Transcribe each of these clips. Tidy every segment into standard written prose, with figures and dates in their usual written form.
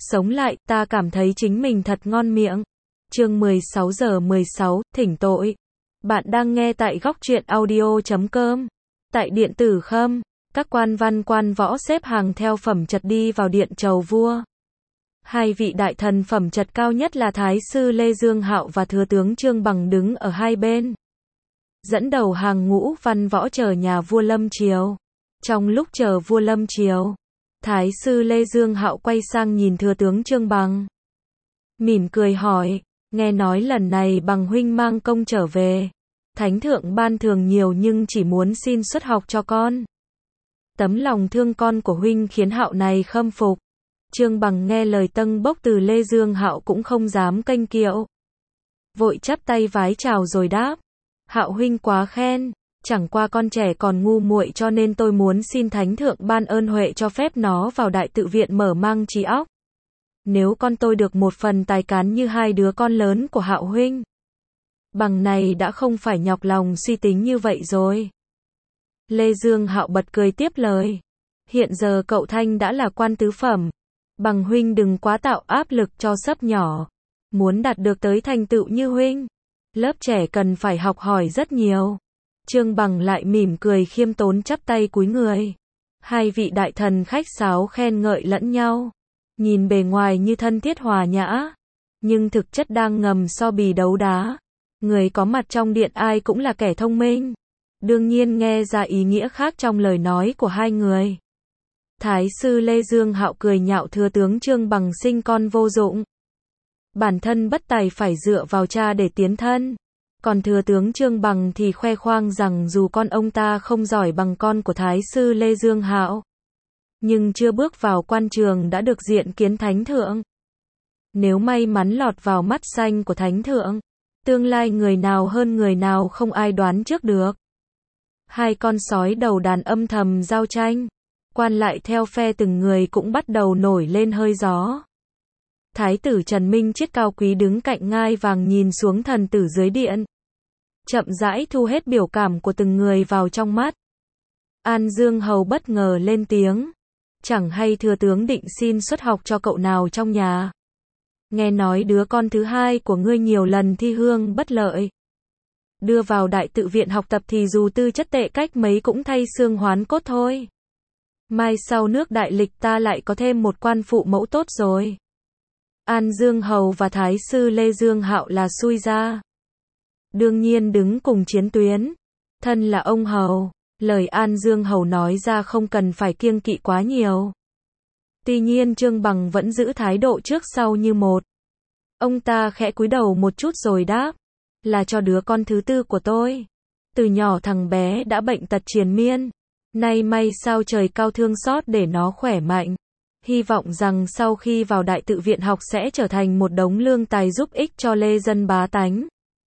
Sống lại, ta cảm thấy chính mình thật ngon miệng. Chương 16:16, thỉnh tội. Bạn đang nghe tại góc truyện audio.com. Tại điện tử Khâm, các quan văn quan võ xếp hàng theo phẩm trật đi vào điện chầu vua. Hai vị đại thần phẩm trật cao nhất là Thái sư Lê Dương Hạo và Thừa tướng Trương Bằng đứng ở hai bên. Dẫn đầu hàng ngũ văn võ chờ nhà vua lâm triều. Trong lúc chờ vua lâm triều, Thái sư Lê Dương Hạo quay sang nhìn Thừa tướng Trương Bằng. Mỉm cười hỏi, nghe nói lần này Bằng huynh mang công trở về. Thánh thượng ban thưởng nhiều nhưng chỉ muốn xin xuất học cho con. Tấm lòng thương con của huynh khiến Hạo này khâm phục. Trương Bằng nghe lời tâng bốc từ Lê Dương Hạo cũng không dám kênh kiệu. Vội chắp tay vái chào rồi đáp. Hạo huynh quá khen, chẳng qua con trẻ còn ngu muội cho nên tôi muốn xin thánh thượng ban ơn huệ cho phép nó vào đại tự viện mở mang trí óc. Nếu con tôi được một phần tài cán như hai đứa con lớn của Hạo huynh, Bằng này đã không phải nhọc lòng suy tính như vậy rồi. Lê Dương Hạo bật cười tiếp lời. Hiện giờ cậu Thanh đã là quan tứ phẩm. Bằng huynh đừng quá tạo áp lực cho sấp nhỏ. Muốn đạt được tới thành tựu như huynh, lớp trẻ cần phải học hỏi rất nhiều. Trương Bằng lại mỉm cười khiêm tốn chắp tay cúi người. Hai vị đại thần khách sáo khen ngợi lẫn nhau. Nhìn bề ngoài như thân thiết hòa nhã, nhưng thực chất đang ngầm so bì đấu đá. Người có mặt trong điện ai cũng là kẻ thông minh, đương nhiên nghe ra ý nghĩa khác trong lời nói của hai người. Thái sư Lê Dương Hạo cười nhạo Thừa tướng Trương Bằng sinh con vô dụng. Bản thân bất tài phải dựa vào cha để tiến thân. Còn Thừa tướng Trương Bằng thì khoe khoang rằng dù con ông ta không giỏi bằng con của Thái sư Lê Dương Hạo, nhưng chưa bước vào quan trường đã được diện kiến thánh thượng. Nếu may mắn lọt vào mắt xanh của thánh thượng, tương lai người nào hơn người nào không ai đoán trước được. Hai con sói đầu đàn âm thầm giao tranh, quan lại theo phe từng người cũng bắt đầu nổi lên hơi gió. Thái tử Trần Minh Chiết cao quý đứng cạnh ngai vàng nhìn xuống thần tử dưới điện, chậm rãi thu hết biểu cảm của từng người vào trong mắt. An Dương Hầu bất ngờ lên tiếng, chẳng hay thừa tướng định xin xuất học cho cậu nào trong nhà. Nghe nói đứa con thứ hai của ngươi nhiều lần thi hương bất lợi. Đưa vào đại tự viện học tập thì dù tư chất tệ cách mấy cũng thay xương hoán cốt thôi. Mai sau nước đại lịch ta lại có thêm một quan phụ mẫu tốt rồi. An Dương Hầu và Thái sư Lê Dương Hạo là xui ra. Đương nhiên đứng cùng chiến tuyến. Thân là ông Hầu, lời An Dương Hầu nói ra không cần phải kiêng kỵ quá nhiều. Tuy nhiên Trương Bằng vẫn giữ thái độ trước sau như một. Ông ta khẽ cúi đầu một chút rồi đáp, là cho đứa con thứ tư của tôi. Từ nhỏ thằng bé đã bệnh tật triền miên, nay may sao trời cao thương xót để nó khỏe mạnh. Hy vọng rằng sau khi vào đại tự viện học sẽ trở thành một đống lương tài giúp ích cho lê dân bá tánh.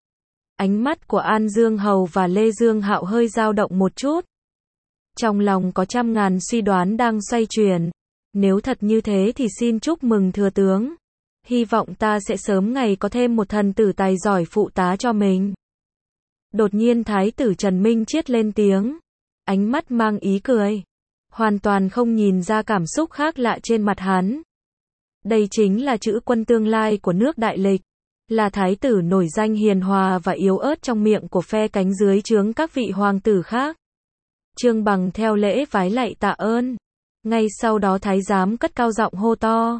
Ánh mắt của An Dương Hầu và Lê Dương Hạo hơi dao động một chút. Trong lòng có trăm ngàn suy đoán đang xoay chuyển. Nếu thật như thế thì xin chúc mừng thừa tướng. Hy vọng ta sẽ sớm ngày có thêm một thần tử tài giỏi phụ tá cho mình. Đột nhiên Thái tử Trần Minh Chiết lên tiếng. Ánh mắt mang ý cười. Hoàn toàn không nhìn ra cảm xúc khác lạ trên mặt hắn. Đây chính là chữ quân tương lai của nước đại lịch. Là thái tử nổi danh hiền hòa và yếu ớt trong miệng của phe cánh dưới trướng các vị hoàng tử khác. Trương Bằng theo lễ vái lạy tạ ơn. Ngay sau đó thái giám cất cao giọng hô to.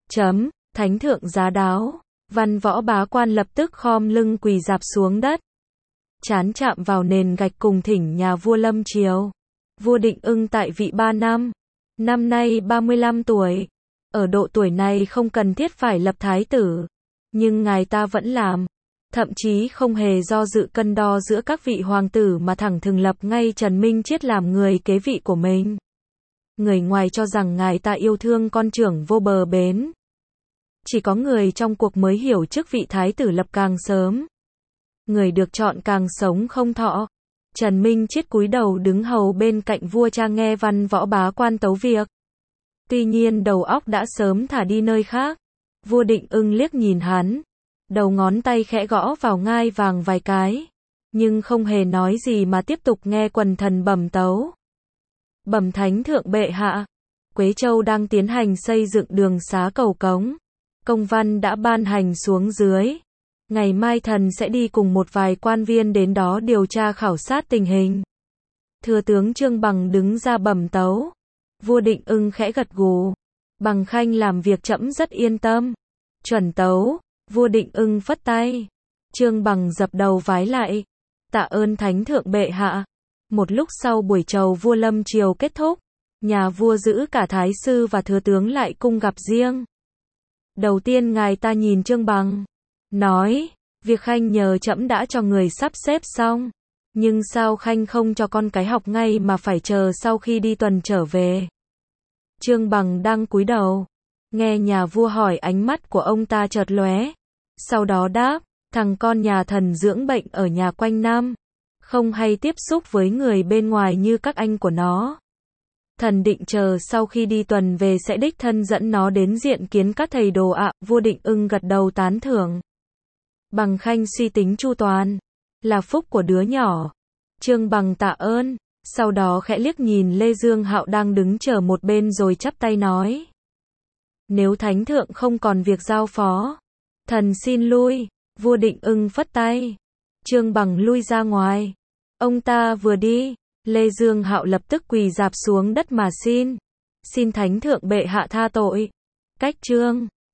Thánh thượng giá đáo. Văn võ bá quan lập tức khom lưng quỳ rạp xuống đất. Trán chạm vào nền gạch cùng thỉnh nhà vua lâm triều. Vua Định Ưng tại vị 3 năm. Năm nay 35 tuổi. Ở độ tuổi này không cần thiết phải lập thái tử. Nhưng ngài ta vẫn làm. Thậm chí không hề do dự cân đo giữa các vị hoàng tử mà thẳng thừng lập ngay Trần Minh Chiết làm người kế vị của mình. Người ngoài cho rằng ngài ta yêu thương con trưởng vô bờ bến. Chỉ có người trong cuộc mới hiểu chức vị thái tử lập càng sớm. Người được chọn càng sống không thọ. Trần Minh Chiết cúi đầu đứng hầu bên cạnh vua cha nghe văn võ bá quan tấu việc. Tuy nhiên đầu óc đã sớm thả đi nơi khác. Vua Định Ưng liếc nhìn hắn. Đầu ngón tay khẽ gõ vào ngai vàng vài cái. Nhưng không hề nói gì mà tiếp tục nghe quần thần bẩm tấu. Bẩm thánh thượng bệ hạ. Quế Châu đang tiến hành xây dựng đường xá cầu cống. Công văn đã ban hành xuống dưới. Ngày mai thần sẽ đi cùng một vài quan viên đến đó điều tra khảo sát tình hình. Thừa tướng Trương Bằng đứng ra bẩm tấu. Vua Định Ưng khẽ gật gù. Bằng Khanh làm việc trẫm rất yên tâm. Chuẩn tấu. Vua Định Ưng phất tay. Trương Bằng dập đầu vái lại. Tạ ơn thánh thượng bệ hạ. Một lúc sau buổi chầu vua lâm triều kết thúc, nhà vua giữ cả thái sư và thừa tướng lại cung gặp riêng. Đầu tiên ngài ta nhìn Trương Bằng, nói, việc Khanh nhờ trẫm đã cho người sắp xếp xong, nhưng sao Khanh không cho con cái học ngay mà phải chờ sau khi đi tuần trở về. Trương Bằng đang cúi đầu, nghe nhà vua hỏi ánh mắt của ông ta chợt lóe, sau đó đáp, thằng con nhà thần dưỡng bệnh ở nhà quanh năm, không hay tiếp xúc với người bên ngoài như các anh của nó. Thần định chờ sau khi đi tuần về sẽ đích thân dẫn nó đến diện kiến các thầy đồ ạ. Vua Định Ưng gật đầu tán thưởng. Bằng Khanh suy tính chu toàn, là phúc của đứa nhỏ. Trương Bằng tạ ơn, sau đó khẽ liếc nhìn Lê Dương Hạo đang đứng chờ một bên rồi chắp tay nói. Nếu thánh thượng không còn việc giao phó, thần xin lui. Vua Định Ưng phất tay. Trương Bằng lui ra ngoài. Ông ta vừa đi, Lê Dương Hạo lập tức quỳ rạp xuống đất mà xin thánh thượng bệ hạ tha tội. Cách Trương